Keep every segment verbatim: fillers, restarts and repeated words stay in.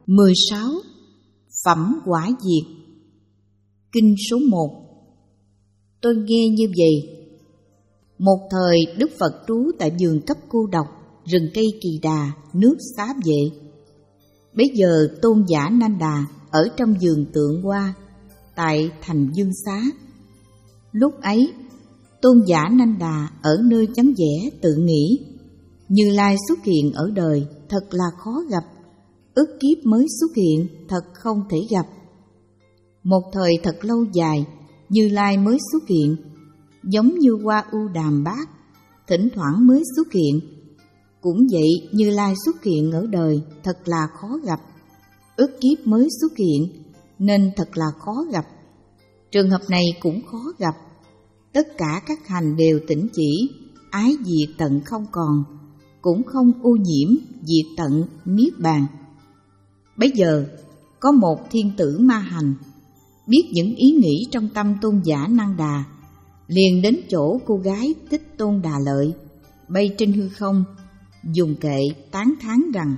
mười sáu. Phẩm quả diệt. Kinh số một. Tôi nghe như vậy. Một thời Đức Phật trú tại vườn Cấp Cô Độc, rừng cây Kỳ Đà, nước Xá Vệ. Bấy giờ Tôn giả Nanda ở trong vườn Tượng Hoa, tại thành Dương Xá. Lúc ấy, Tôn giả Nanda ở nơi vắng vẻ tự nghĩ: Như Lai xuất hiện ở đời thật là khó gặp, ức kiếp mới xuất hiện thật không thể gặp. Một thời thật lâu dài, Như Lai mới xuất hiện, giống như hoa ưu đàm bát, thỉnh thoảng mới xuất hiện. Cũng vậy, Như Lai xuất hiện ở đời thật là khó gặp, ức kiếp mới xuất hiện nên thật là khó gặp. Trường hợp này cũng khó gặp. Tất cả các hành đều tỉnh chỉ, ái diệt tận không còn, cũng không ô nhiễm, diệt tận niết bàn. Bấy giờ có một thiên tử ma hành biết những ý nghĩ trong tâm Tôn giả Nanda, liền đến chỗ cô gái Tích Tôn Đà Lợi bay trên hư không, dùng kệ tán thán rằng: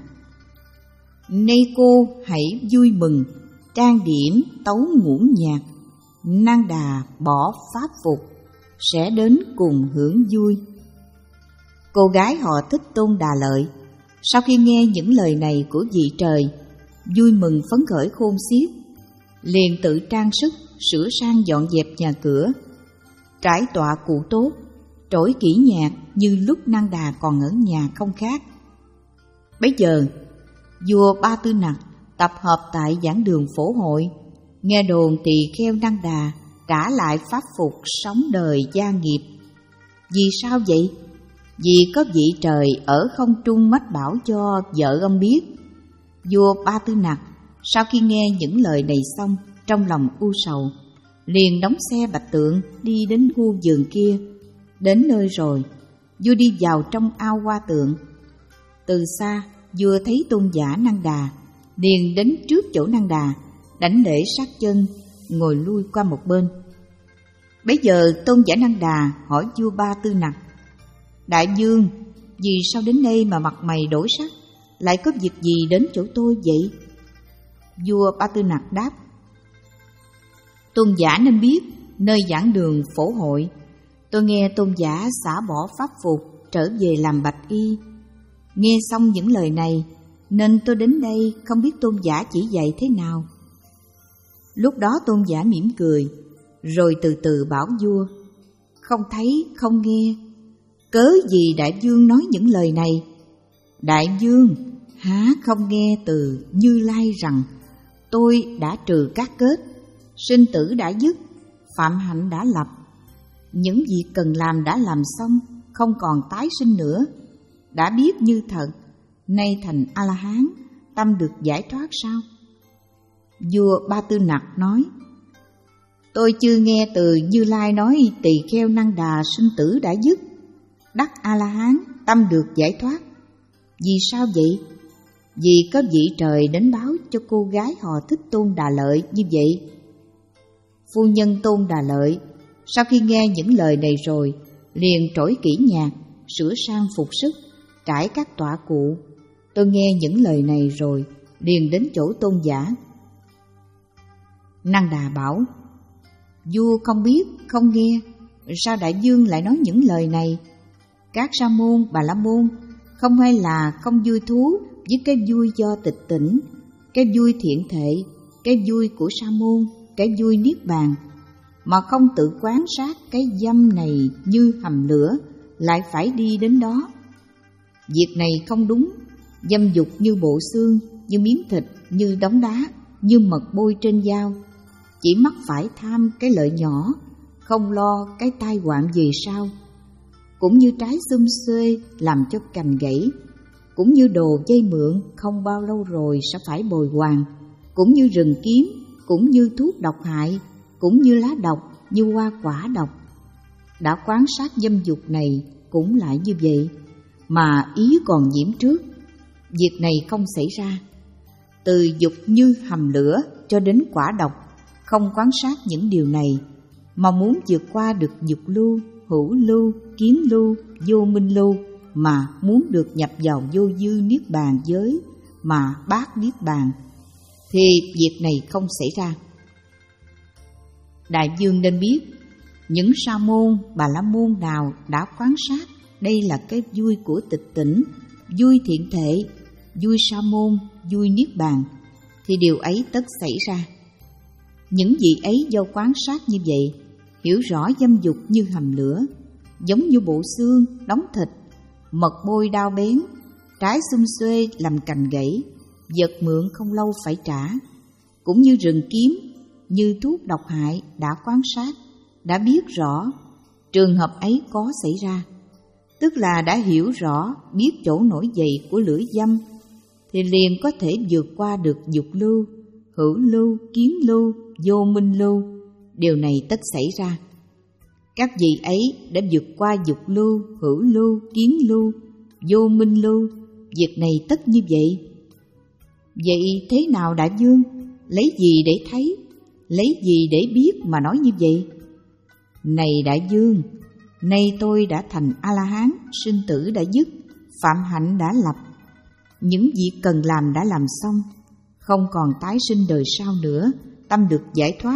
Nay cô hãy vui mừng, trang điểm tấu ngũ nhạc, Nanda bỏ pháp phục, sẽ đến cùng hưởng vui. Cô gái họ Tích Tôn Đà Lợi sau khi nghe những lời này của vị trời, vui mừng phấn khởi khôn xiết, liền tự trang sức, sửa sang dọn dẹp nhà cửa, trải tọa cụ tốt, trỗi kỹ nhạc như lúc Nanda còn ở nhà không khác. Bấy giờ vua Ba Tư Nặc tập hợp tại giảng đường Phổ Hội, nghe đồn tỳ kheo Nanda trả lại pháp phục sống đời gia nghiệp. Vì sao vậy? Vì có vị trời ở không trung mách bảo cho vợ ông biết. Vua Ba Tư Nặc sau khi nghe những lời này xong, trong lòng u sầu, liền đóng xe bạch tượng đi đến khu vườn kia. Đến nơi rồi, vua đi vào trong ao hoa tượng. Từ xa, vua thấy Tôn giả Nanda, liền đến trước chỗ Nanda, đảnh lễ sát chân, ngồi lui qua một bên. Bấy giờ Tôn giả Nanda hỏi vua Ba Tư Nặc: Đại vương, vì sao đến đây mà mặt mày đổi sắc, lại có việc gì đến chỗ tôi vậy? Vua Ba Tư Nặc đáp: Tôn giả nên biết, nơi giảng đường Phổ Hội, tôi nghe tôn giả xả bỏ pháp phục, trở về làm bạch y. Nghe xong những lời này, nên tôi đến đây không biết tôn giả chỉ dạy thế nào. Lúc đó tôn giả mỉm cười, rồi từ từ bảo vua: Không thấy, không nghe, cớ gì đại vương nói những lời này? Đại vương há không nghe từ Như Lai rằng: Tôi đã trừ các kết, sinh tử đã dứt, phạm hạnh đã lập, những việc cần làm đã làm xong, không còn tái sinh nữa, đã biết như thật, nay thành A-la-hán, tâm được giải thoát sao? Vua Ba Tư Nặc nói: Tôi chưa nghe từ Như Lai nói tỳ kheo Nanda sinh tử đã dứt, đắc A-la-hán, tâm được giải thoát. Vì sao vậy? Vì có vị trời đến báo cho cô gái họ Thích Tôn Đà Lợi như vậy. Phu nhân Tôn Đà Lợi sau khi nghe những lời này rồi, liền trỗi kỹ nhạc, sửa sang phục sức, trải các tọa cụ. Tôi nghe những lời này rồi, liền đến chỗ tôn giả. Nanda bảo: Vua không biết, không nghe, sao đại vương lại nói những lời này? Các sa môn, bà la môn không hay là không vui thú với cái vui do tịch tỉnh, cái vui thiện thệ, cái vui của sa môn, cái vui niết bàn, mà không tự quán sát cái dâm này như hầm lửa, lại phải đi đến đó. Việc này không đúng. Dâm dục như bộ xương, như miếng thịt, như đống đá, như mật bôi trên dao. Chỉ mắc phải tham cái lợi nhỏ, không lo cái tai họa về sau. Cũng như trái xum xuê làm cho cành gãy, cũng như đồ dây mượn không bao lâu rồi sẽ phải bồi hoàn, cũng như rừng kiếm, cũng như thuốc độc hại, cũng như lá độc, như hoa quả độc. Đã quán sát dâm dục này cũng lại như vậy, mà ý còn nhiễm trước. Việc này không xảy ra. Từ dục như hầm lửa cho đến quả độc, không quán sát những điều này, mà muốn vượt qua được dục lưu, hữu lưu, kiến lưu, vô minh lưu, mà muốn được nhập vào vô dư niết bàn giới, mà bát niết bàn, thì việc này không xảy ra. Đại vương nên biết, những sa môn, bà la môn nào đã quán sát đây là cái vui của tịch tỉnh, vui thiện thệ, vui sa môn, vui niết bàn, thì điều ấy tất xảy ra. Những vị ấy do quán sát như vậy, hiểu rõ dâm dục như hầm lửa, giống như bộ xương đóng thịt, mật bôi đao bén, trái xum xuê làm cành gãy, vật mượn không lâu phải trả, cũng như rừng kiếm, như thuốc độc hại đã quán sát, đã biết rõ trường hợp ấy có xảy ra, tức là đã hiểu rõ, biết chỗ nổi dậy của lửa dâm, thì liền có thể vượt qua được dục lưu, hữu lưu, kiến lưu, vô minh lưu. Điều này tất xảy ra. Các vị ấy đã vượt qua dục lưu, hữu lưu, kiến lưu, vô minh lưu. Việc này tất như vậy. Vậy thế nào đại vương? Lấy gì để thấy? Lấy gì để biết mà nói như vậy? Này đại vương, nay tôi đã thành A-la-hán, sinh tử đã dứt, phạm hạnh đã lập, những việc cần làm đã làm xong, không còn tái sinh đời sau nữa, tâm được giải thoát.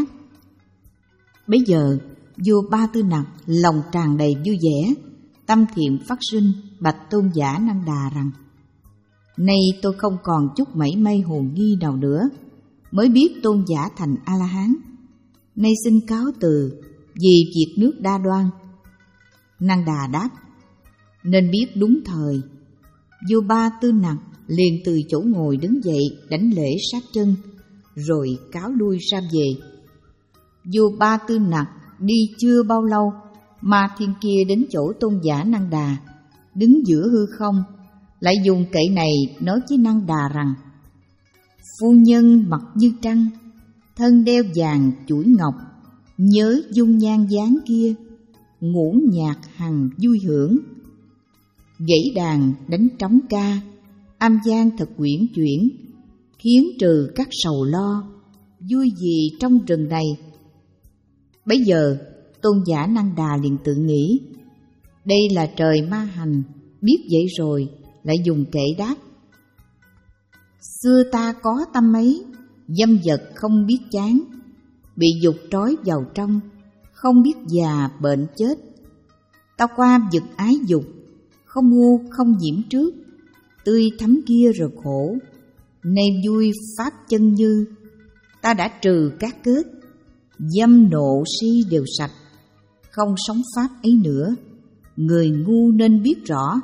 Bây giờ vua Ba Tư Nặc lòng tràn đầy vui vẻ, tâm thiện phát sinh, bạch tôn giả Năng Đà rằng: nay tôi không còn chút mảy may hồ nghi nào nữa, mới biết tôn giả thành A-la-hán. Nay xin cáo từ vì việc nước đa đoan. Năng Đà đáp: nên biết đúng thời. Vua Ba Tư Nặc liền từ chỗ ngồi đứng dậy, đảnh lễ sát chân, rồi cáo lui ra về. Vua Ba Tư Nặc đi chưa bao lâu, Ma Thiên kia đến chỗ tôn giả Năng Đà, đứng giữa hư không, lại dùng kệ này nói với Năng Đà rằng: phu nhân mặt như trăng, thân đeo vàng chuỗi ngọc, nhớ dung nhan dáng kia, ngũ nhạc hằng vui hưởng. Gãy đàn đánh trống ca, âm gian thật uyển chuyển, khiến trừ các sầu lo, vui gì trong rừng này. Bấy giờ tôn giả Năng Đà liền tự nghĩ: đây là trời ma hành, biết vậy rồi lại dùng kệ đáp: xưa ta có tâm ấy, dâm vật không biết chán, bị dục trói vào trong, không biết già bệnh chết. Ta qua vực ái dục, không ngu không nhiễm trước, tươi thắm kia rồi khổ, nay vui pháp chân như. Ta đã trừ các kết, dâm nộ si đều sạch, không sống pháp ấy nữa, người ngu nên biết rõ.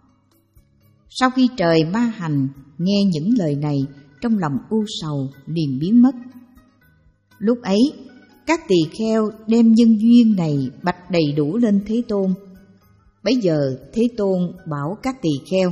Sau khi trời ma hành nghe những lời này, trong lòng u sầu liền biến mất. Lúc ấy các tỳ kheo đem nhân duyên này bạch đầy đủ lên Thế Tôn. Bấy giờ Thế Tôn bảo các tỳ kheo: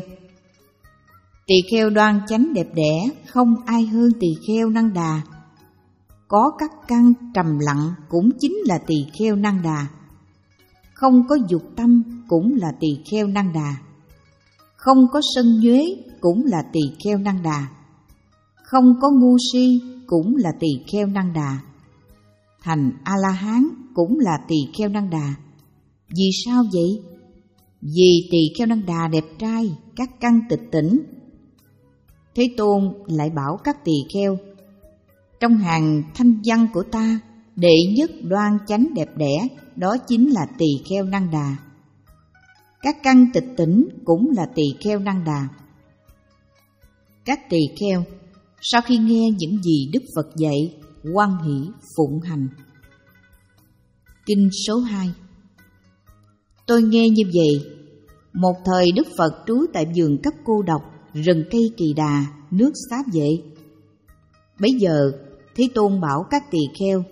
tỳ kheo đoan chánh đẹp đẽ, không ai hơn tỳ kheo Năng Đà. Có các căn trầm lặng cũng chính là tỳ kheo Năng Đà. Không có dục tâm cũng là tỳ kheo Năng Đà. Không có sân nhuế cũng là tỳ kheo Năng Đà. Không có ngu si cũng là tỳ kheo Năng Đà. Thành A-la-hán cũng là tỳ kheo Năng Đà. Vì sao vậy? Vì tỳ kheo Năng Đà đẹp trai, các căn tịch tỉnh. Thế Tôn lại bảo các tỳ kheo: trong hàng thanh văn của ta, đệ nhất đoan chánh đẹp đẽ, đó chính là tỳ kheo Năng Đà. Các căn tịch tỉnh cũng là tỳ kheo Năng Đà. Các tỳ kheo sau khi nghe những gì Đức Phật dạy, hoan hỷ phụng hành. Kinh số hai. Tôi nghe như vậy, một thời Đức Phật trú tại vườn cấp cô độc, rừng cây kỳ đà, nước xá vệ. Bấy giờ Thế Tôn bảo các tỳ kheo: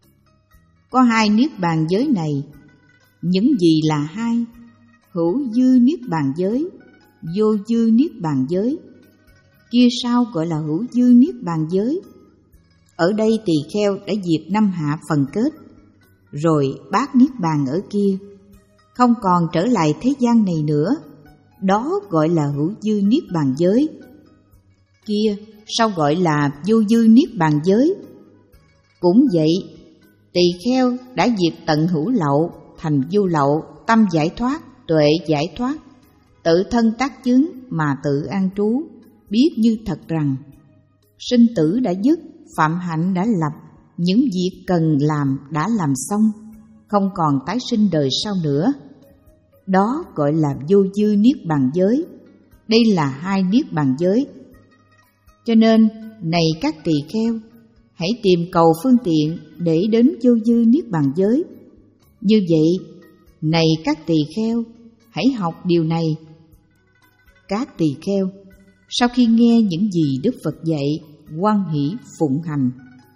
có hai niết bàn giới này. Những gì là hai? Hữu dư niết bàn giới, vô dư niết bàn giới. Kia sao gọi là hữu dư niết bàn giới? Ở đây tỳ kheo đã diệt năm hạ phần kết, rồi bát niết bàn ở kia, không còn trở lại thế gian này nữa. Đó gọi là hữu dư niết bàn giới. Kia sao gọi là vô dư niết bàn giới? Cũng vậy, tỳ kheo đã diệt tận hữu lậu, thành vô lậu, tâm giải thoát, tuệ giải thoát, tự thân tác chứng mà tự an trú, biết như thật rằng: Sinh tử đã dứt, phạm hạnh đã lập, những việc cần làm đã làm xong, không còn tái sinh đời sau nữa. Đó gọi là vô dư niết bàn giới. Đây là hai niết bàn giới. Cho nên, này các tỳ kheo, hãy tìm cầu phương tiện để đến vô dư niết bàn giới. Như vậy, này các tỳ kheo, hãy học điều này. Các tỳ kheo, sau khi nghe những gì Đức Phật dạy, hoan hỷ phụng hành.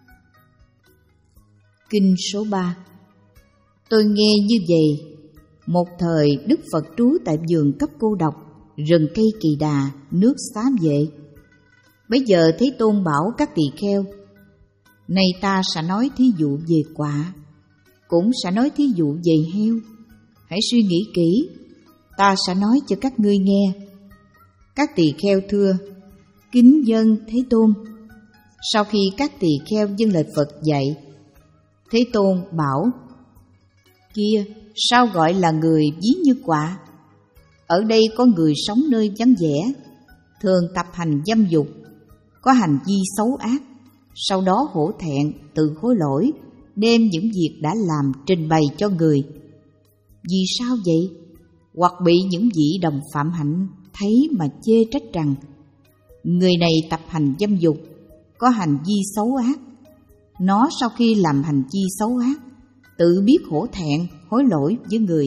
Kinh số ba. Tôi nghe như vậy. Một thời Đức Phật trú tại vườn cấp cô độc, rừng cây Kỳ Đà, nước Xá Vệ. Bây giờ Thế Tôn bảo các tỳ kheo, nay ta sẽ nói thí dụ về quạ, cũng sẽ nói thí dụ về heo. Hãy suy nghĩ kỹ, ta sẽ nói cho các ngươi nghe. Các tỳ kheo thưa, kính dâng Thế Tôn. Sau khi các tỳ kheo dâng lời Phật dạy, Thế Tôn bảo, kia, sao gọi là người ví như quạ? Ở đây có người sống nơi vắng vẻ, thường tập hành dâm dục, có hành vi xấu ác, sau đó hổ thẹn, tự hối lỗi, đem những việc đã làm trình bày cho người. Vì sao vậy? Hoặc bị những vị đồng phạm hạnh thấy mà chê trách rằng, người này tập hành dâm dục, có hành vi xấu ác. Nó sau khi làm hành vi xấu ác, tự biết hổ thẹn, hối lỗi với người.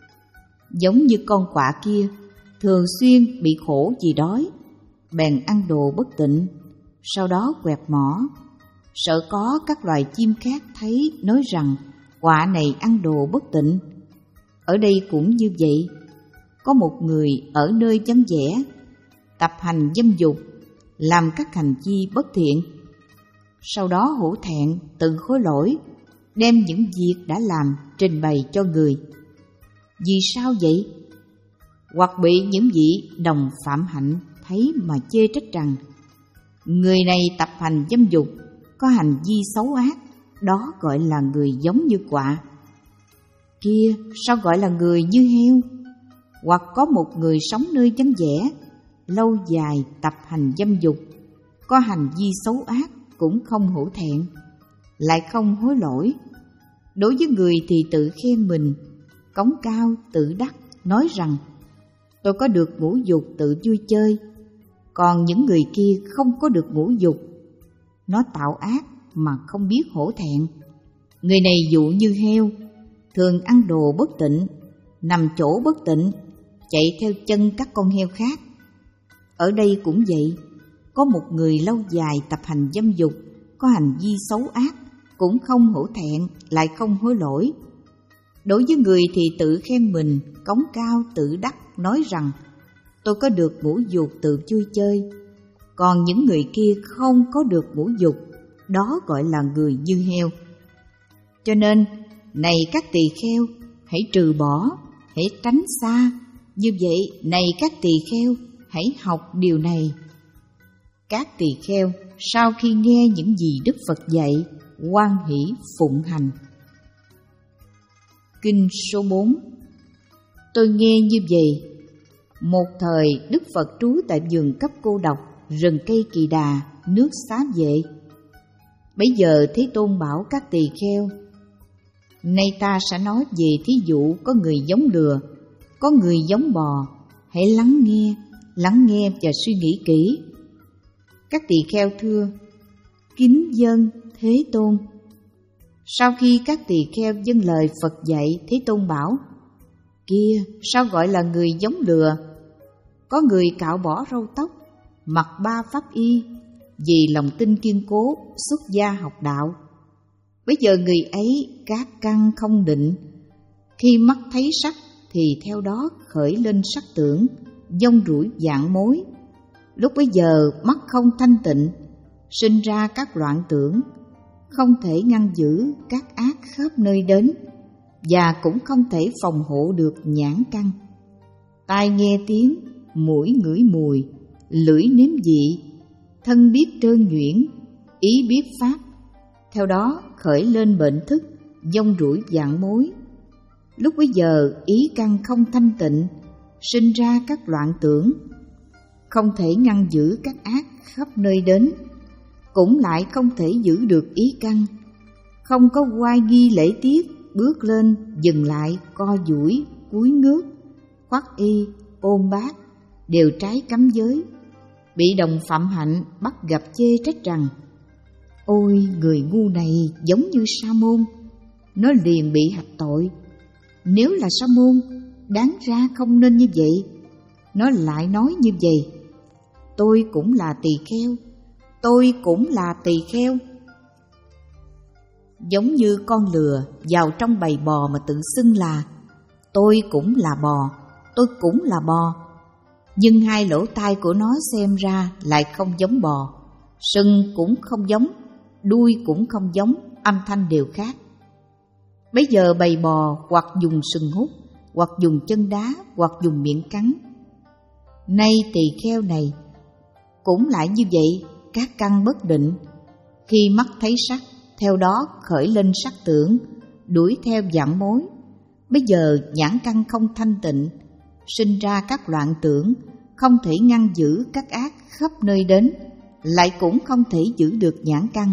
Giống như con quạ kia, thường xuyên bị khổ vì đói, bèn ăn đồ bất tịnh, sau đó quẹt mỏ. Sợ có các loài chim khác thấy nói rằng quạ này ăn đồ bất tịnh. Ở đây cũng như vậy, có một người ở nơi vắng vẻ, tập hành dâm dục, làm các hành vi bất thiện, sau đó hổ thẹn, tự hối lỗi, đem những việc đã làm trình bày cho người. Vì sao vậy? Hoặc bị những vị đồng phạm hạnh thấy mà chê trách rằng, người này tập hành dâm dục, có hành vi xấu ác, đó gọi là người giống như quạ. Kia, sao gọi là người như heo? Hoặc có một người sống nơi vắng vẻ, lâu dài tập hành dâm dục, có hành vi xấu ác, cũng không hổ thẹn, lại không hối lỗi. Đối với người thì tự khen mình, cống cao tự đắc, nói rằng tôi có được ngũ dục tự vui chơi. Còn những người kia không có được ngũ dục, nó tạo ác mà không biết hổ thẹn. Người này dụ như heo, thường ăn đồ bất tịnh, nằm chỗ bất tịnh, chạy theo chân các con heo khác. Ở đây cũng vậy, có một người lâu dài tập hành dâm dục, có hành vi xấu ác, cũng không hổ thẹn, lại không hối lỗi. Đối với người thì tự khen mình, cống cao tự đắc, nói rằng tôi có được ngũ dục tự vui chơi. Còn những người kia không có được ngũ dục, đó gọi là người như heo. Cho nên, này các tỳ kheo, hãy trừ bỏ, hãy tránh xa. Như vậy, này các tỳ kheo, hãy học điều này. Các tỳ kheo, sau khi nghe những gì Đức Phật dạy, hoan hỷ phụng hành. Kinh số bốn. Tôi nghe như vậy. Một thời Đức Phật trú tại vườn cấp cô độc, rừng cây Kỳ Đà, nước Xá Vệ. Bấy giờ Thế Tôn bảo các tỳ kheo, nay ta sẽ nói về thí dụ có người giống lừa, có người giống bò. Hãy lắng nghe, lắng nghe và suy nghĩ kỹ. Các tỳ kheo thưa, kính dâng Thế Tôn. Sau khi các tỳ kheo dâng lời Phật dạy, Thế Tôn bảo, kia, sao gọi là người giống lừa? Có người cạo bỏ râu tóc, mặc ba pháp y, vì lòng tin kiên cố, xuất gia học đạo. Bây giờ người ấy các căn không định, khi mắt thấy sắc thì theo đó khởi lên sắc tưởng, dông rủi vạn mối. Lúc bấy giờ mắt không thanh tịnh, sinh ra các loạn tưởng, không thể ngăn giữ các ác khắp nơi đến, và cũng không thể phòng hộ được nhãn căn. Tai nghe tiếng, mũi ngửi mùi, lưỡi nếm vị, thân biết trơn nhuyễn, ý biết pháp. Theo đó khởi lên bệnh thức, dông rủi vạn mối. Lúc bấy giờ ý căn không thanh tịnh, sinh ra các loạn tưởng, không thể ngăn giữ các ác khắp nơi đến, cũng lại không thể giữ được ý căn, không có oai nghi lễ tiết, bước lên, dừng lại, co duỗi, cúi ngước, khoác y, ôm bát, đều trái cấm giới, bị đồng phạm hạnh bắt gặp chê trách rằng: ôi, người ngu này giống như Sa môn, nó liền bị hạch tội. Nếu là Sa môn, đáng ra không nên như vậy, nó lại nói như vậy: tôi cũng là tỳ kheo, tôi cũng là tỳ kheo. Giống như con lừa vào trong bầy bò mà tự xưng là: tôi cũng là bò, tôi cũng là bò. Nhưng hai lỗ tai của nó xem ra lại không giống bò, sừng cũng không giống, đuôi cũng không giống, âm thanh đều khác. Bây giờ bầy bò hoặc dùng sừng hút, hoặc dùng chân đá, hoặc dùng miệng cắn. Nay tỳ kheo này cũng lại như vậy, các căn bất định. Khi mắt thấy sắc, theo đó khởi lên sắc tưởng, đuổi theo vạn mối. Bây giờ nhãn căn không thanh tịnh, sinh ra các loạn tưởng, không thể ngăn giữ các ác khắp nơi đến, lại cũng không thể giữ được nhãn căn.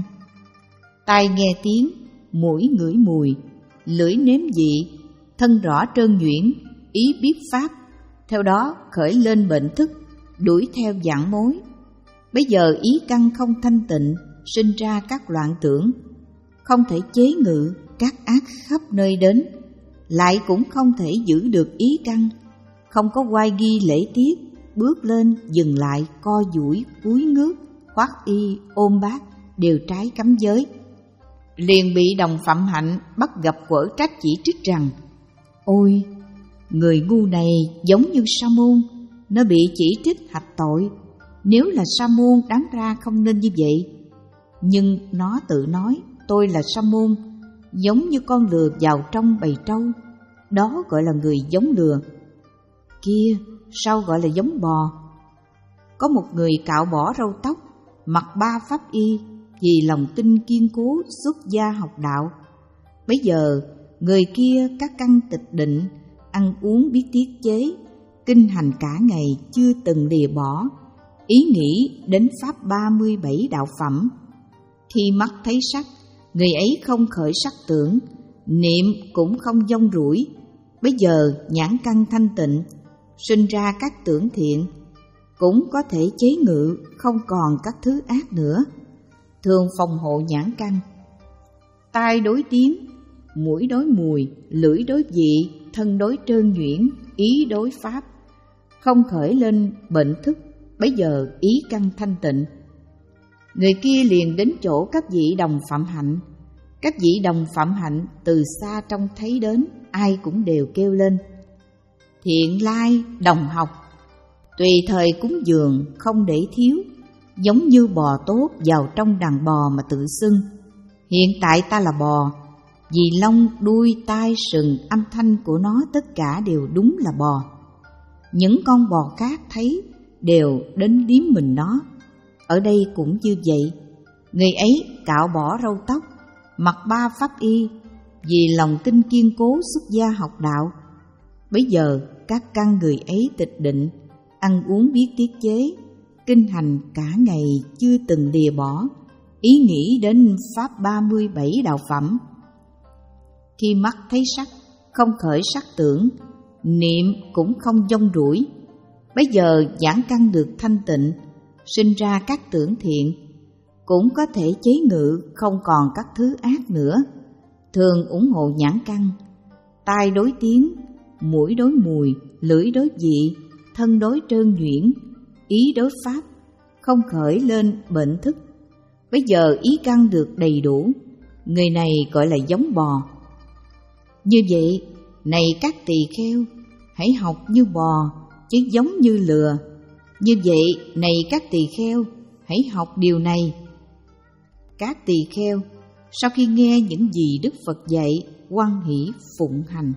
Tai nghe tiếng, mũi ngửi mùi, lưỡi nếm vị, thân rõ trơn nhuyễn, ý biết pháp, theo đó khởi lên bệnh thức, đuổi theo vạn mối. Bây giờ ý căn không thanh tịnh, sinh ra các loạn tưởng, không thể chế ngự các ác khắp nơi đến, lại cũng không thể giữ được ý căn, không có oai nghi lễ tiết, bước lên, dừng lại, co duỗi, cúi ngước, khoác y, ôm bát, đều trái cấm giới. Liền bị đồng phạm hạnh bắt gặp quở trách chỉ trích rằng: ôi, người ngu này giống như Sa môn, nó bị chỉ trích hạch tội. Nếu là Sa môn, đáng ra không nên như vậy. Nhưng nó tự nói: tôi là Sa môn, giống như con lừa vào trong bầy trâu, đó gọi là người giống lừa. Kia, sao gọi là giống bò? Có một người cạo bỏ râu tóc, mặc ba pháp y, vì lòng tin kiên cố xuất gia học đạo. Bấy giờ người kia các căn tịch định, ăn uống biết tiết chế, kinh hành cả ngày chưa từng lìa bỏ, ý nghĩ đến pháp ba mươi bảy đạo phẩm. Khi mắt thấy sắc, người ấy không khởi sắc tưởng, niệm cũng không vong rủi. Bây giờ nhãn căn thanh tịnh, sinh ra các tưởng thiện, cũng có thể chế ngự, không còn các thứ ác nữa, thường phòng hộ nhãn căn. Tai đối tiếng, mũi đối mùi, lưỡi đối vị, thân đối trơn nhuyễn, ý đối pháp, không khởi lên bệnh thức. Bấy giờ ý căn thanh tịnh. Người kia liền đến chỗ các vị đồng phạm hạnh. Các vị đồng phạm hạnh từ xa trông thấy đến, ai cũng đều kêu lên: thiện lai đồng học, tùy thời cúng dường không để thiếu, giống như bò tốt vào trong đàn bò mà tự xưng. Hiện tại ta là bò, vì lông, đuôi, tai, sừng, âm thanh của nó tất cả đều đúng là bò. Những con bò khác thấy đều đến liếm mình nó. Ở đây cũng như vậy, người ấy cạo bỏ râu tóc, mặc ba pháp y, vì lòng tin kiên cố xuất gia học đạo. Bấy giờ các căn người ấy tịch định, ăn uống biết tiết chế, kinh hành cả ngày chưa từng lìa bỏ, ý nghĩ đến pháp ba mươi bảy đạo phẩm. Khi mắt thấy sắc, không khởi sắc tưởng, niệm cũng không vong rủi. Bây giờ nhãn căn được thanh tịnh, sinh ra các tưởng thiện, cũng có thể chế ngự, không còn các thứ ác nữa, thường ủng hộ nhãn căn. Tai đối tiếng, mũi đối mùi, lưỡi đối vị, thân đối trơn nhuyễn, ý đối pháp, không khởi lên bệnh thức. Bây giờ ý căn được đầy đủ, người này gọi là giống bò. Như vậy, này các tỳ kheo, hãy học như bò, chứ giống như lừa. Như vậy, này các tỳ kheo, hãy học điều này. Các tỳ kheo, sau khi nghe những gì Đức Phật dạy, hoan hỷ phụng hành.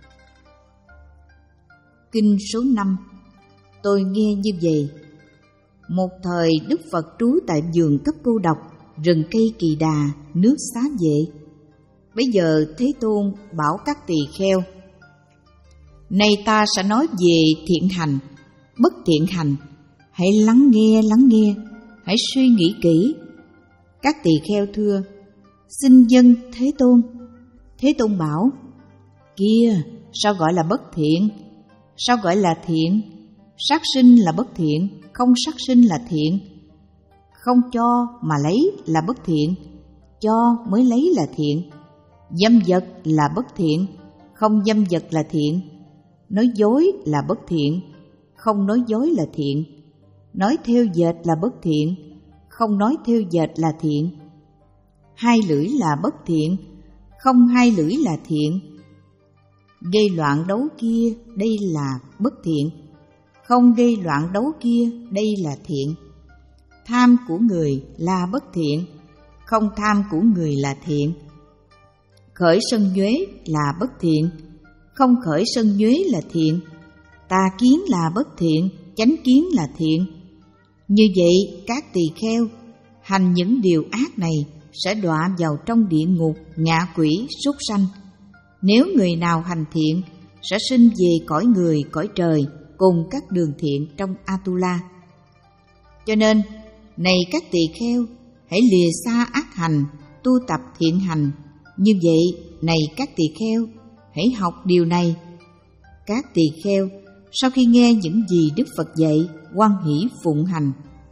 Kinh số năm. Tôi nghe như vậy: một thời Đức Phật trú tại vườn Cấp Cô Độc, rừng cây Kỳ Đà, nước Xá Vệ. Bây giờ Thế Tôn bảo các tỳ kheo: nay ta sẽ nói về thiện hành, bất thiện hành. Hãy lắng nghe, lắng nghe, hãy suy nghĩ kỹ. Các tỳ kheo thưa: Xin dâng Thế Tôn. Thế Tôn bảo: Kia, sao gọi là bất thiện? Sao gọi là thiện? Sát sinh là bất thiện, không sát sinh là thiện. Không cho mà lấy là bất thiện, cho mới lấy là thiện. Dâm vật là bất thiện, không dâm vật là thiện. Nói dối là bất thiện, không nói dối là thiện. Nói thêu dệt là bất thiện, không nói thêu dệt là thiện. Hai lưỡi là bất thiện, không hai lưỡi là thiện. Gây loạn đấu kia, đây là bất thiện, không gây loạn đấu kia, đây là thiện. Tham của người là bất thiện, không tham của người là thiện. Khởi sân nhuế là bất thiện, không khởi sân nhuế là thiện. Tà kiến là bất thiện, chánh kiến là thiện. Như vậy, các tỳ kheo hành những điều ác này sẽ đọa vào trong địa ngục, ngạ quỷ, súc sanh. Nếu người nào hành thiện sẽ sinh về cõi người, cõi trời cùng các đường thiện trong Atula. Cho nên, này các tỳ kheo, hãy lìa xa ác hành, tu tập thiện hành. Như vậy, này các tỳ kheo, hãy học điều này. Các tỳ kheo sau khi nghe những gì Đức Phật dạy, hoan hỷ phụng hành.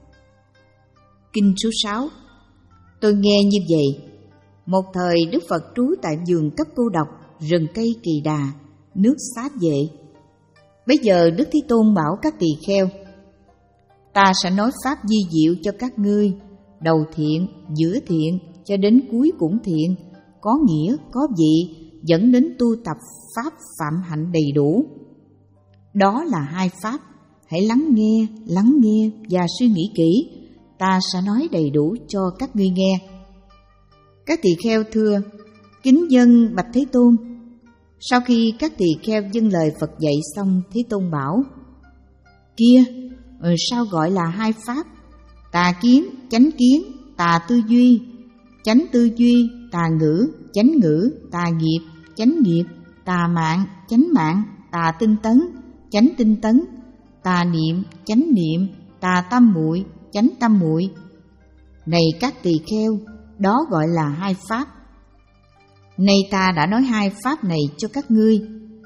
Kinh số sáu. Tôi nghe như vậy. Một thời Đức Phật trú tại vườn Cấp Cô Độc, rừng cây Kỳ Đà, nước Xá Vệ. Bây giờ Đức Thế Tôn bảo các tỳ kheo: Ta sẽ nói pháp vi diệu cho các ngươi, đầu thiện, giữa thiện, cho đến cuối cũng thiện, có nghĩa, có vị, dẫn đến tu tập pháp phạm hạnh đầy đủ. Đó là hai pháp, hãy lắng nghe, lắng nghe và suy nghĩ kỹ, ta sẽ nói đầy đủ cho các ngươi nghe. Các tỳ kheo thưa: Kính dâng bạch Thế Tôn. Sau khi các tỳ kheo dâng lời Phật dạy xong, Thế Tôn bảo: Kia, sao gọi là hai pháp? Tà kiến, chánh kiến, tà tư duy, chánh tư duy, tà ngữ, chánh ngữ, tà nghiệp, chánh nghiệp, tà mạng, chánh mạng, tà tinh tấn, chánh tinh tấn, tà niệm, chánh niệm, tà tâm muội, chánh tâm muội. Này các tỳ kheo, đó gọi là hai pháp. Nay ta đã nói hai pháp này cho các ngươi.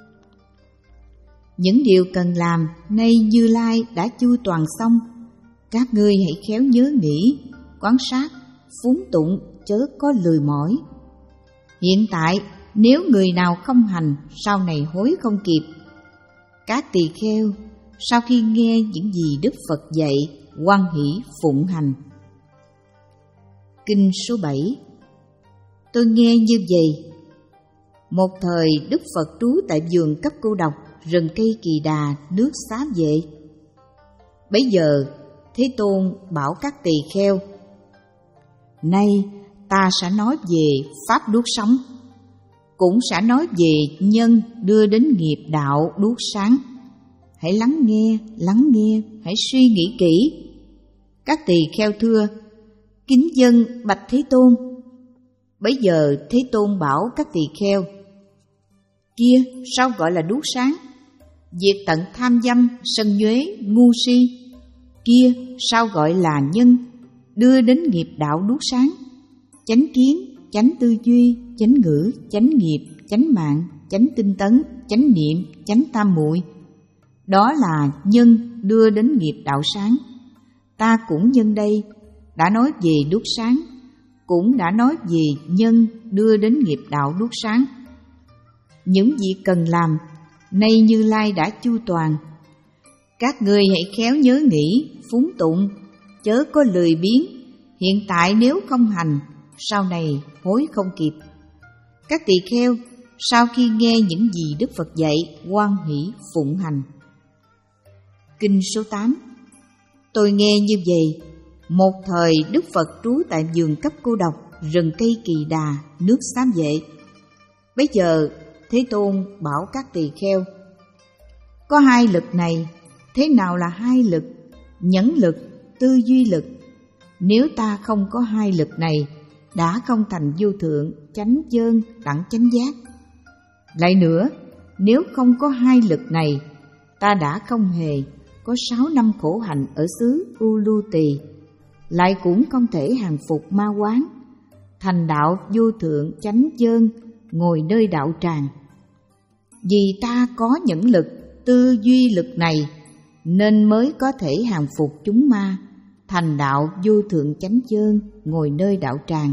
Những điều cần làm, nay Như Lai đã chu toàn xong. Các ngươi hãy khéo nhớ nghĩ, quan sát, phúng tụng, chớ có lười mỏi. Hiện tại, nếu người nào không hành, sau này hối không kịp. Các tỳ kheo, sau khi nghe những gì Đức Phật dạy, hoan hỷ phụng hành. Kinh số bảy. Tôi nghe như vậy. Một thời Đức Phật trú tại vườn Cấp Cô Độc, rừng cây Kỳ Đà, nước Xá Vệ. Bấy giờ Thế Tôn bảo các tỳ kheo: Nay ta sẽ nói về pháp đuốc sống, cũng sẽ nói về nhân đưa đến nghiệp đạo đuốc sáng. Hãy lắng nghe, lắng nghe, hãy suy nghĩ kỹ. Các tỳ kheo thưa: Kính dâng bạch Thế Tôn. Bấy giờ Thế Tôn bảo các tỳ kheo: Kia, sao gọi là đuốc sáng? Diệt tận tham dâm, sân nhuế, ngu si. Kia, sao gọi là nhân, đưa đến nghiệp đạo đuốc sáng? Chánh kiến, chánh tư duy, chánh ngữ, chánh nghiệp, chánh mạng, chánh tinh tấn, chánh niệm, chánh tam muội. Đó là nhân đưa đến nghiệp đạo sáng. Ta cũng nhân đây đã nói về đuốc sáng, cũng đã nói về nhân đưa đến nghiệp đạo đuốc sáng. Những việc cần làm, nay Như Lai đã chu toàn. Các ngươi hãy khéo nhớ nghĩ, phúng tụng, chớ có lười biếng. Hiện tại nếu không hành, sau này hối không kịp. Các tỳ kheo, sau khi nghe những gì Đức Phật dạy, hoan hỷ phụng hành. Kinh số tám. Tôi nghe như vậy. Một thời Đức Phật trú tại vườn Cấp Cô Độc, rừng cây Kỳ Đà, nước Xá Vệ. Bấy giờ Thế Tôn bảo các tỳ kheo: Có hai lực này. Thế nào là hai lực? Nhẫn lực, tư duy lực. Nếu ta không có hai lực này, đã không thành vô thượng, chánh chân, đẳng chánh giác. Lại nữa, nếu không có hai lực này, ta đã không hề có sáu năm khổ hạnh ở xứ Uluti. lại cũng không thể hàng phục ma quán, thành đạo vô thượng chánh chân, ngồi nơi đạo tràng. Vì ta có nhẫn lực, tư duy lực này, nên mới có thể hàng phục chúng ma, thành đạo vô thượng chánh chân, ngồi nơi đạo tràng.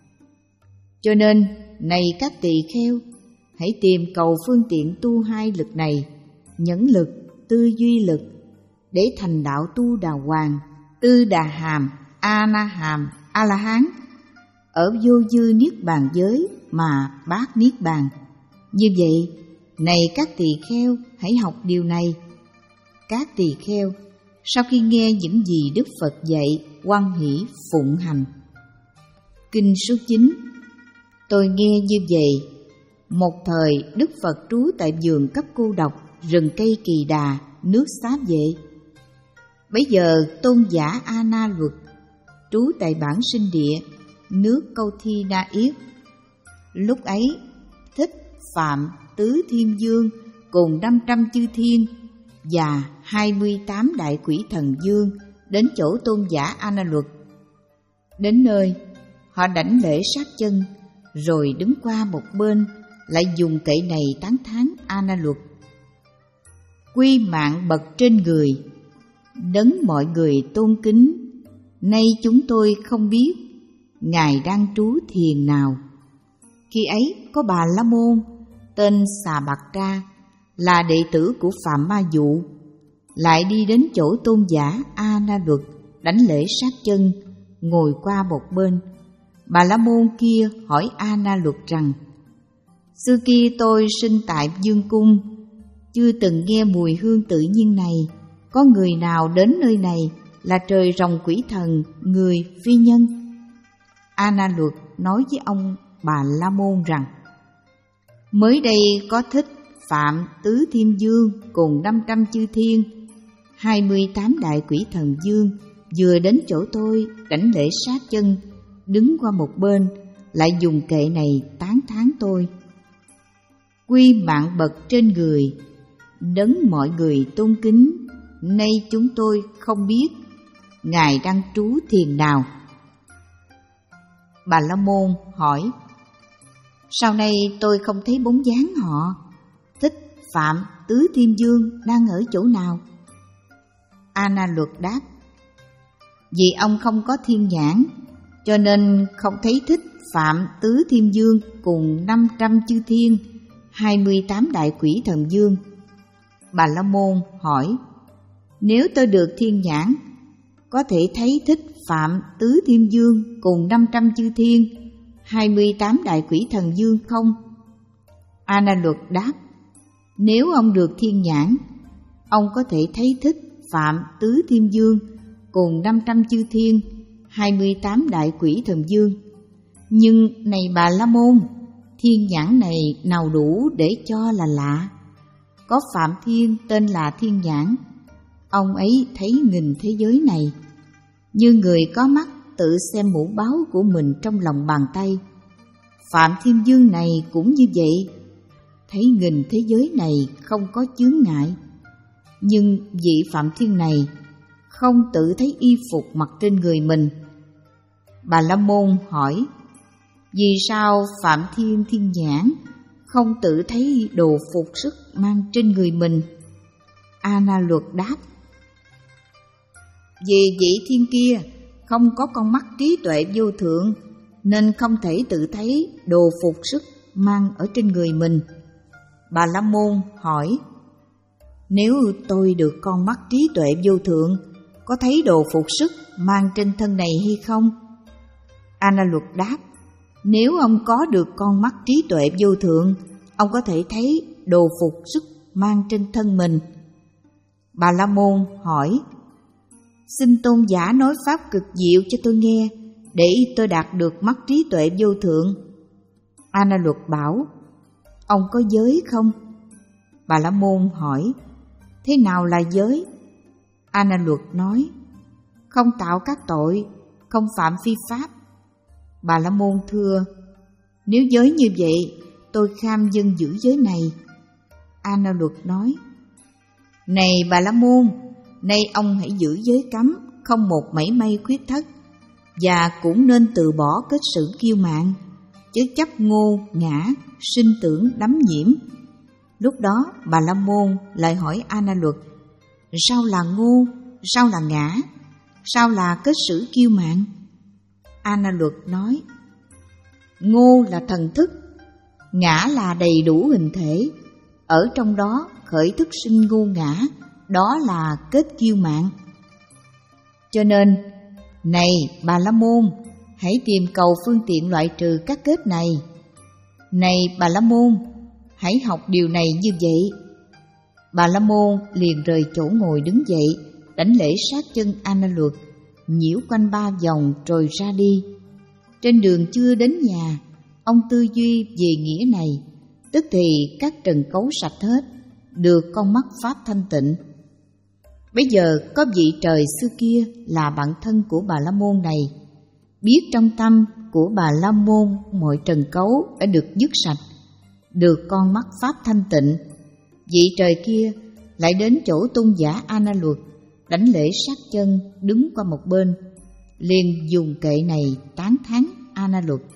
Cho nên, này các tỳ kheo, hãy tìm cầu phương tiện tu hai lực này, nhẫn lực, tư duy lực, để thành đạo tu đà hoàng, tư đà hàm, a na hàm, a la hán, ở vô dư niết bàn giới mà bát niết bàn. Như vậy, này các tỳ kheo, hãy học điều này. Các tỳ kheo, sau khi nghe những gì Đức Phật dạy, hoan hỷ phụng hành. Kinh số chín. Tôi nghe như vậy. Một thời Đức Phật trú tại vườn cấp cô độc, rừng cây Kỳ Đà, nước Xá Vệ. Bấy giờ tôn giả A Na Luật trú tại bản sinh địa, nước Câu Thi Na Yết. Lúc ấy Thích Phạm Tứ Thiên Dương cùng năm trăm chư thiên và hai mươi tám đại quỷ thần dương đến chỗ tôn giả A Na Luật. Đến nơi, họ đảnh lễ sát chân, rồi đứng qua một bên, lại dùng kệ này tán thán A Na Luật: Quy mạng bậc trên người, đấng mọi người tôn kính, nay chúng tôi không biết Ngài đang trú thiền nào. Khi ấy có Bà La Môn tên Xà Bạc Tra, là đệ tử của Phạm Ma Dụ, lại đi đến chỗ tôn giả A Na Luật, đảnh lễ sát chân, ngồi qua một bên. Bà La Môn kia hỏi A Na Luật rằng: Xưa kia tôi sinh tại Dương Cung, chưa từng nghe mùi hương tự nhiên này. Có người nào đến nơi này là trời rồng quỷ thần, người phi nhân? A Na Luật nói với ông Bà La Môn rằng: Mới đây có Thích Phạm Tứ Thiên Dương cùng năm trăm chư thiên, hai mươi tám đại quỷ thần dương vừa đến chỗ tôi đảnh lễ sát chân, đứng qua một bên, lại dùng kệ này tán thán tôi: Quy mạng bậc trên người, đấng mọi người tôn kính, nay chúng tôi không biết Ngài đang trú thiền nào. Bà La Môn hỏi: Sau này tôi không thấy bóng dáng họ, Thích Phạm Tứ Thiên Dương đang ở chỗ nào? A Na Luật đáp: Vì ông không có thiên nhãn, cho nên không thấy Thích Phạm Tứ Thiên Dương cùng năm trăm chư thiên, hai mươi tám đại quỷ thần dương. Bà La Môn hỏi: Nếu tôi được thiên nhãn, có thể thấy Thích Phạm Tứ Thiên Dương cùng năm trăm chư thiên, hai mươi tám đại quỷ thần dương không? A Na Luật đáp: Nếu ông được thiên nhãn, ông có thể thấy Thích Phạm Tứ Thiên Dương cùng năm trăm chư thiên, hai mươi tám đại quỷ thần dương. Nhưng này Bà La Môn, thiên nhãn này nào đủ để cho là lạ. Có Phạm Thiên tên là Thiên Nhãn, ông ấy thấy nghìn thế giới này, như người có mắt tự xem mũ báu của mình trong lòng bàn tay. Phạm Thiên Dương này cũng như vậy, thấy nghìn thế giới này không có chướng ngại. Nhưng vị Phạm Thiên này không tự thấy y phục mặc trên người mình. Bà La Môn hỏi: Vì sao Phạm Thiên Thiên Nhãn không tự thấy đồ phục sức mang trên người mình? A Na Luật đáp: Vì vị thiên kia không có con mắt trí tuệ vô thượng, nên không thể tự thấy đồ phục sức mang ở trên người mình. Bà La Môn hỏi: Nếu tôi được con mắt trí tuệ vô thượng, có thấy đồ phục sức mang trên thân này hay không? A Na Luật đáp: Nếu ông có được con mắt trí tuệ vô thượng, ông có thể thấy đồ phục sức mang trên thân mình. Bà La Môn hỏi: Xin tôn giả nói pháp cực diệu cho tôi nghe, để tôi đạt được mắt trí tuệ vô thượng. A Na Luật bảo: Ông có giới không? Bà La Môn hỏi: Thế nào là giới? A Na Luật nói: Không tạo các tội, không phạm phi pháp. Bà La Môn thưa: Nếu giới như vậy, tôi kham dân giữ giới này. A Na Luật nói: Này Bà La Môn, nay ông hãy giữ giới cấm, không một mảy may khuyết thất, và cũng nên từ bỏ kết sự kiêu mạn, chứ chấp ngô ngã, sinh tưởng đắm nhiễm. Lúc đó Bà La Môn lại hỏi A Na Luật: sao là ngô, sao là ngã, sao là kết sử kiêu mạn? A Na Luật nói: ngô là thần thức, ngã là đầy đủ hình thể, ở trong đó khởi thức sinh ngô ngã, đó là kết kiêu mạn. Cho nên, này Bà La Môn, hãy tìm cầu phương tiện loại trừ các kết này. Này Bà La Môn, hãy học điều này như vậy. Bà La Môn liền rời chỗ ngồi đứng dậy, đảnh lễ sát chân A Na Luật, nhiễu quanh ba vòng rồi ra đi. Trên đường chưa đến nhà, ông tư duy về nghĩa này, tức thì các trần cấu sạch hết, được con mắt pháp thanh tịnh. Bây giờ có vị trời xưa kia là bạn thân của Bà La Môn này, biết trong tâm của Bà La Môn mọi trần cấu đã được dứt sạch, được con mắt pháp thanh tịnh. Vị trời kia lại đến chỗ tôn giả A Na Luật, đảnh lễ sát chân, đứng qua một bên, liền dùng kệ này tán thán A Na Luật: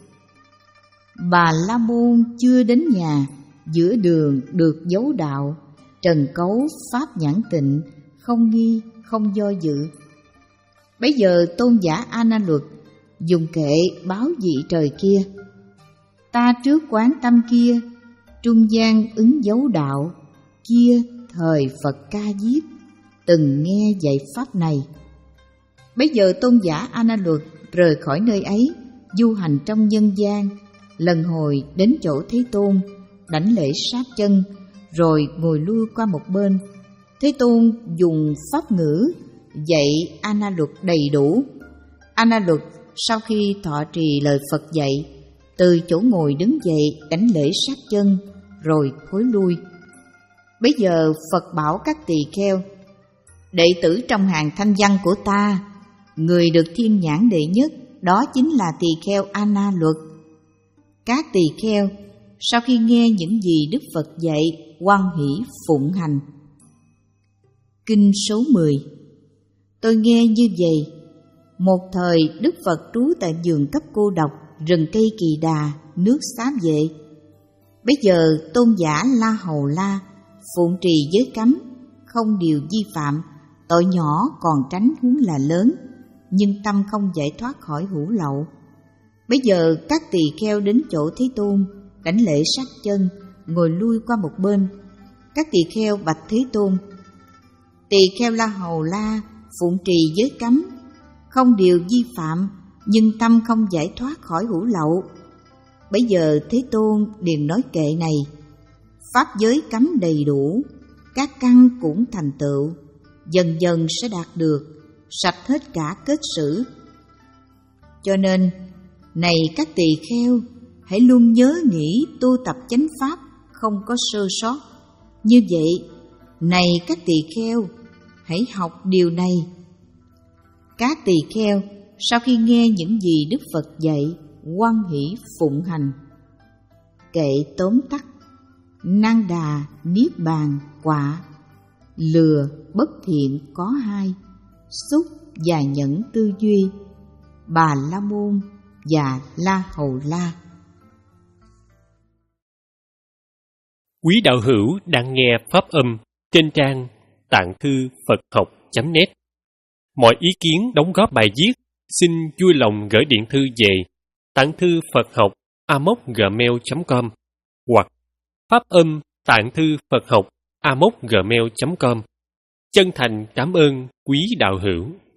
Bà La Môn chưa đến nhà, giữa đường được dấu đạo, trần cấu pháp nhãn tịnh, không nghi, không do dự. Bấy giờ tôn giả A Na Luật dùng kệ báo vị trời kia: ta trước quán tâm kia, trung gian ứng dấu đạo, kia thời Phật ca diếp, từng nghe dạy pháp này. Bấy giờ tôn giả A Na Luật rời khỏi nơi ấy, du hành trong nhân gian, lần hồi đến chỗ Thế Tôn, đảnh lễ sát chân, rồi ngồi lui qua một bên. Thế Tôn dùng pháp ngữ dạy A Na Luật đầy đủ. A Na Luật sau khi thọ trì lời Phật dạy, từ chỗ ngồi đứng dậy đảnh lễ sát chân, rồi thối lui. Bấy giờ Phật bảo các tỳ kheo: đệ tử trong hàng thanh văn của ta, người được thiên nhãn đệ nhất, đó chính là tỳ kheo A Na Luật. Các tỳ kheo sau khi nghe những gì Đức Phật dạy, hoan hỷ phụng hành. Kinh số mười. Tôi nghe như vậy: một thời Đức Phật trú tại vườn cấp cô độc, rừng cây Kỳ Đà, nước Xá Vệ. Bây giờ tôn giả La Hầu La phụng trì giới cấm, không điều vi phạm, tội nhỏ còn tránh huống là lớn, nhưng tâm không giải thoát khỏi hữu lậu. Bây giờ các tỳ kheo đến chỗ Thế Tôn, đảnh lễ sát chân, ngồi lui qua một bên. Các tỳ kheo bạch Thế Tôn: tỳ kheo La Hầu La phụng trì giới cấm, không điều vi phạm, nhưng tâm không giải thoát khỏi hữu lậu. Bấy giờ Thế Tôn liền nói kệ này: pháp giới cấm đầy đủ, các căn cũng thành tựu, dần dần sẽ đạt được, sạch hết cả kết sử. Cho nên, này các tỳ kheo, hãy luôn nhớ nghĩ tu tập chánh pháp, không có sơ sót. Như vậy, này các tỳ kheo, hãy học điều này. Các tỳ kheo sau khi nghe những gì Đức Phật dạy, hoan hỷ phụng hành. Kệ tóm tắt: Năng Đà Niết Bàn quả, lừa bất thiện có hai, xúc và nhẫn tư duy, Bà La Môn và La Hầu La. Quý đạo hữu đang nghe pháp âm trên trang tạng thư Phật học chấm net. Mọi ý kiến đóng góp bài viết xin vui lòng gửi điện thư về tạng thư Phật học a mốc gmail chấm com hoặc pháp âm tạng thư Phật học a mốc gmail chấm com. Chân thành cảm ơn quý đạo hữu.